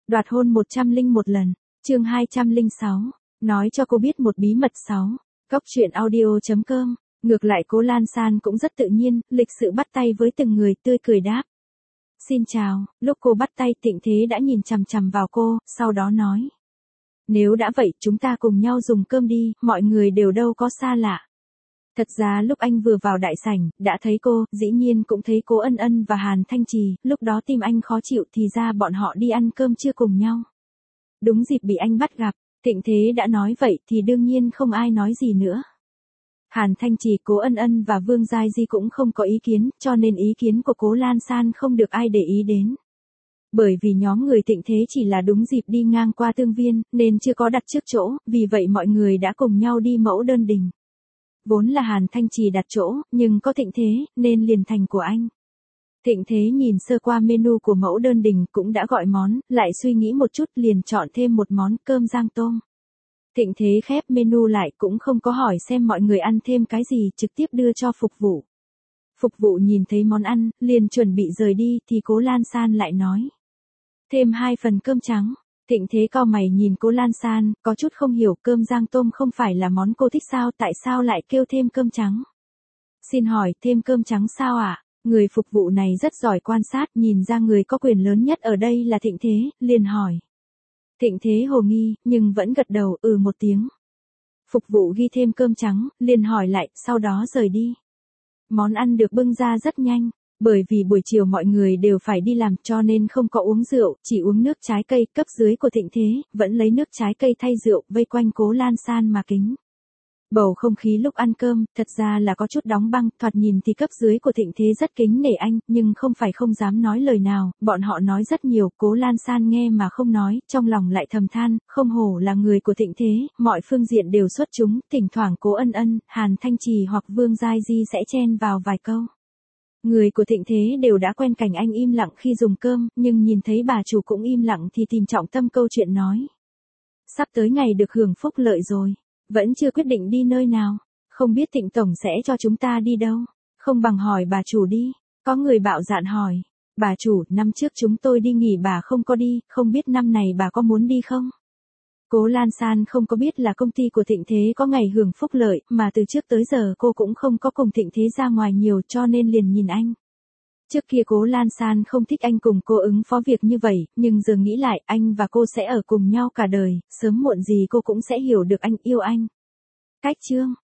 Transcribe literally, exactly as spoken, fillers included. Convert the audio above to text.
Đoạt hôn một trăm lẻ một lần, chương hai trăm lẻ sáu, nói cho cô biết một bí mật sáu, góc truyện audio chấm com, ngược lại Cố Lan San cũng rất tự nhiên, lịch sự bắt tay với từng người tươi cười đáp. Xin chào, lúc cô bắt tay Tịnh Thế đã nhìn chằm chằm vào cô, sau đó nói. Nếu đã vậy chúng ta cùng nhau dùng cơm đi, mọi người đều đâu có xa lạ. Thật ra lúc anh vừa vào đại sảnh, đã thấy cô, dĩ nhiên cũng thấy Cố Ân Ân và Hàn Thanh Trì, lúc đó tim anh khó chịu thì ra bọn họ đi ăn cơm trưa cùng nhau. Đúng dịp bị anh bắt gặp, Tịnh Thế đã nói vậy thì đương nhiên không ai nói gì nữa. Hàn Thanh Trì, Cố Ân Ân và Vương Giai Di cũng không có ý kiến, cho nên ý kiến của Cố Lan San không được ai để ý đến. Bởi vì nhóm người Tịnh Thế chỉ là đúng dịp đi ngang qua Tương Viên, nên chưa có đặt trước chỗ, vì vậy mọi người đã cùng nhau đi mẫu đơn đình. Vốn là Hàn Thanh Trì đặt chỗ, nhưng có Tịnh Thế, nên liền thành của anh. Tịnh Thế nhìn sơ qua menu của mẫu đơn đình cũng đã gọi món, lại suy nghĩ một chút liền chọn thêm một món cơm rang tôm. Tịnh Thế khép menu lại cũng không có hỏi xem mọi người ăn thêm cái gì, trực tiếp đưa cho phục vụ. Phục vụ nhìn thấy món ăn, liền chuẩn bị rời đi thì Cố Lan San lại nói. Thêm hai phần cơm trắng. Tịnh Thế cau mày nhìn Cố Lan San, có chút không hiểu cơm rang tôm không phải là món cô thích sao, tại sao lại kêu thêm cơm trắng. Xin hỏi thêm cơm trắng sao ạ? À? Người phục vụ này rất giỏi quan sát, nhìn ra người có quyền lớn nhất ở đây là Tịnh Thế, liền hỏi. Tịnh Thế hồ nghi, nhưng vẫn gật đầu ừ một tiếng. Phục vụ ghi thêm cơm trắng, liền hỏi lại, sau đó rời đi. Món ăn được bưng ra rất nhanh. Bởi vì buổi chiều mọi người đều phải đi làm cho nên không có uống rượu, chỉ uống nước trái cây. Cấp dưới của Tịnh Thế, vẫn lấy nước trái cây thay rượu, vây quanh Cố Lan San mà kính. Bầu không khí lúc ăn cơm, thật ra là có chút đóng băng, thoạt nhìn thì cấp dưới của Tịnh Thế rất kính nể anh, nhưng không phải không dám nói lời nào, bọn họ nói rất nhiều, Cố Lan San nghe mà không nói, trong lòng lại thầm than, không hổ là người của Tịnh Thế, mọi phương diện đều xuất chúng, thỉnh thoảng Cố Ân Ân, Hàn Thanh Trì hoặc Vương Giai Di sẽ chen vào vài câu. Người của Tịnh Thế đều đã quen cảnh anh im lặng khi dùng cơm, nhưng nhìn thấy bà chủ cũng im lặng thì tìm trọng tâm câu chuyện nói. Sắp tới ngày được hưởng phúc lợi rồi, vẫn chưa quyết định đi nơi nào, không biết Tịnh Tổng sẽ cho chúng ta đi đâu, không bằng hỏi bà chủ đi, có người bạo dạn hỏi. Bà chủ, năm trước chúng tôi đi nghỉ bà không có đi, không biết năm này bà có muốn đi không? Cố Lan San không có biết là công ty của Tịnh Thế có ngày hưởng phúc lợi, mà từ trước tới giờ cô cũng không có cùng Tịnh Thế ra ngoài nhiều cho nên liền nhìn anh. Trước kia Cố Lan San không thích anh cùng cô ứng phó việc như vậy, nhưng giờ nghĩ lại anh và cô sẽ ở cùng nhau cả đời, sớm muộn gì cô cũng sẽ hiểu được anh yêu anh. Cách chương